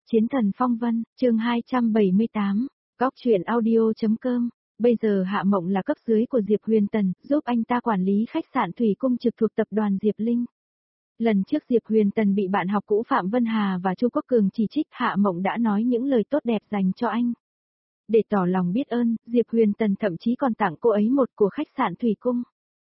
Chiến thần phong vân, chương 278, góc truyện audio.com. Bây giờ Hạ Mộng là cấp dưới của Diệp Huyền Tần, giúp anh ta quản lý khách sạn Thủy Cung trực thuộc tập đoàn Diệp Linh. Lần trước Diệp Huyền Tần bị bạn học cũ Phạm Vân Hà và Chu Quốc Cường chỉ trích, Hạ Mộng đã nói những lời tốt đẹp dành cho anh. Để tỏ lòng biết ơn, Diệp Huyền Tần thậm chí còn tặng cô ấy một của khách sạn Thủy Cung.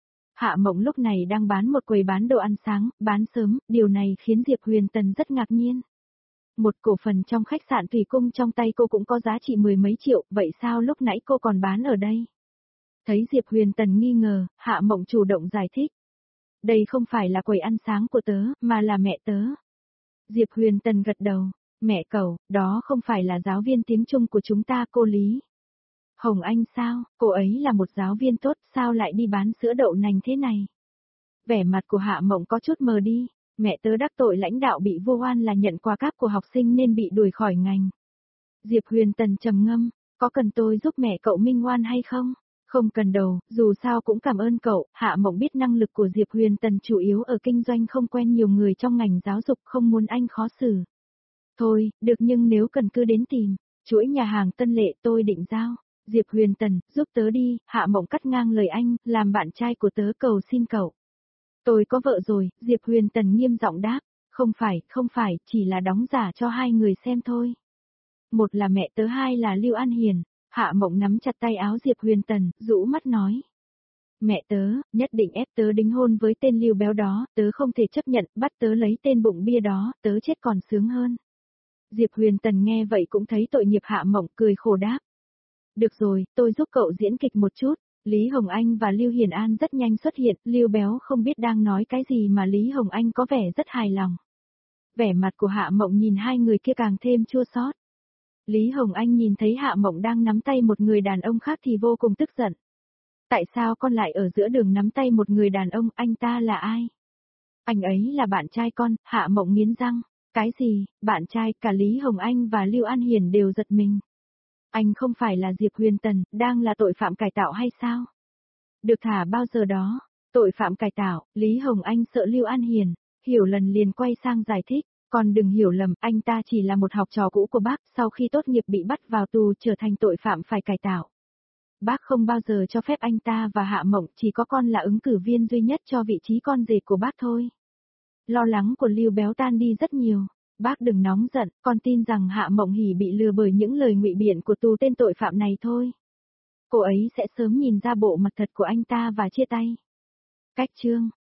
Hạ Mộng lúc này đang bán một quầy bán đồ ăn sáng, bán sớm, điều này khiến Diệp Huyền Tần rất ngạc nhiên. Một cổ phần trong khách sạn Thủy Cung trong tay cô cũng có giá trị mười mấy triệu, vậy sao lúc nãy cô còn bán ở đây? Thấy Diệp Huyền Tần nghi ngờ, Hạ Mộng chủ động giải thích. Đây không phải là quầy ăn sáng của tớ, mà là mẹ tớ. Diệp Huyền Tần gật đầu, mẹ cậu, đó không phải là giáo viên tiếng Trung của chúng ta cô Lý. Hồng Anh sao, cô ấy là một giáo viên tốt, sao lại đi bán sữa đậu nành thế này? Vẻ mặt của Hạ Mộng có chút mờ đi. Mẹ tớ đắc tội lãnh đạo bị vu oan là nhận quà cáp của học sinh nên bị đuổi khỏi ngành. Diệp Huyền Tần trầm ngâm, có cần tôi giúp mẹ cậu minh oan hay không? Không cần đâu, dù sao cũng cảm ơn cậu. Hạ Mộng biết năng lực của Diệp Huyền Tần chủ yếu ở kinh doanh, không quen nhiều người trong ngành giáo dục, không muốn anh khó xử. Thôi, được, nhưng nếu cần cứ đến tìm. Chuỗi nhà hàng Tân Lệ tôi định giao. Diệp Huyền Tần, giúp tớ đi. Hạ Mộng cắt ngang lời anh, làm bạn trai của tớ cầu xin cậu. Tôi có vợ rồi, Diệp Huyền Tần nghiêm giọng đáp, không phải, chỉ là đóng giả cho hai người xem thôi. Một là mẹ tớ, hai là Lưu An Hiền. Hạ Mộng nắm chặt tay áo Diệp Huyền Tần, rũ mắt nói. Mẹ tớ, nhất định ép tớ đính hôn với tên Lưu béo đó, tớ không thể chấp nhận, bắt tớ lấy tên bụng bia đó, tớ chết còn sướng hơn. Diệp Huyền Tần nghe vậy cũng thấy tội nghiệp, Hạ Mộng cười khổ đáp. Được rồi, tôi giúp cậu diễn kịch một chút. Lý Hồng Anh và Lưu Hiền An rất nhanh xuất hiện, Lưu béo không biết đang nói cái gì mà Lý Hồng Anh có vẻ rất hài lòng. Vẻ mặt của Hạ Mộng nhìn hai người kia càng thêm chua xót. Lý Hồng Anh nhìn thấy Hạ Mộng đang nắm tay một người đàn ông khác thì vô cùng tức giận. Tại sao con lại ở giữa đường nắm tay một người đàn ông, anh ta là ai? Anh ấy là bạn trai con. Hạ Mộng nghiến răng. Cái gì, bạn trai? Cả Lý Hồng Anh và Lưu An Hiền đều giật mình. Anh không phải là Diệp Huyền Tần, đang là tội phạm cải tạo hay sao? Được thả bao giờ đó? Tội phạm cải tạo. Lý Hồng Anh sợ Lưu An Hiền, hiểu lần liền quay sang giải thích, còn đừng hiểu lầm, anh ta chỉ là một học trò cũ của bác, sau khi tốt nghiệp bị bắt vào tù trở thành tội phạm phải cải tạo. Bác không bao giờ cho phép anh ta và Hạ Mộng, chỉ có con là ứng cử viên duy nhất cho vị trí con rể của bác thôi. Lo lắng của Lưu béo tan đi rất nhiều. Bác đừng nóng giận, con tin rằng Hạ Mộng Hỉ bị lừa bởi những lời ngụy biện của tù tên tội phạm này thôi. Cô ấy sẽ sớm nhìn ra bộ mặt thật của anh ta và chia tay. Cách chương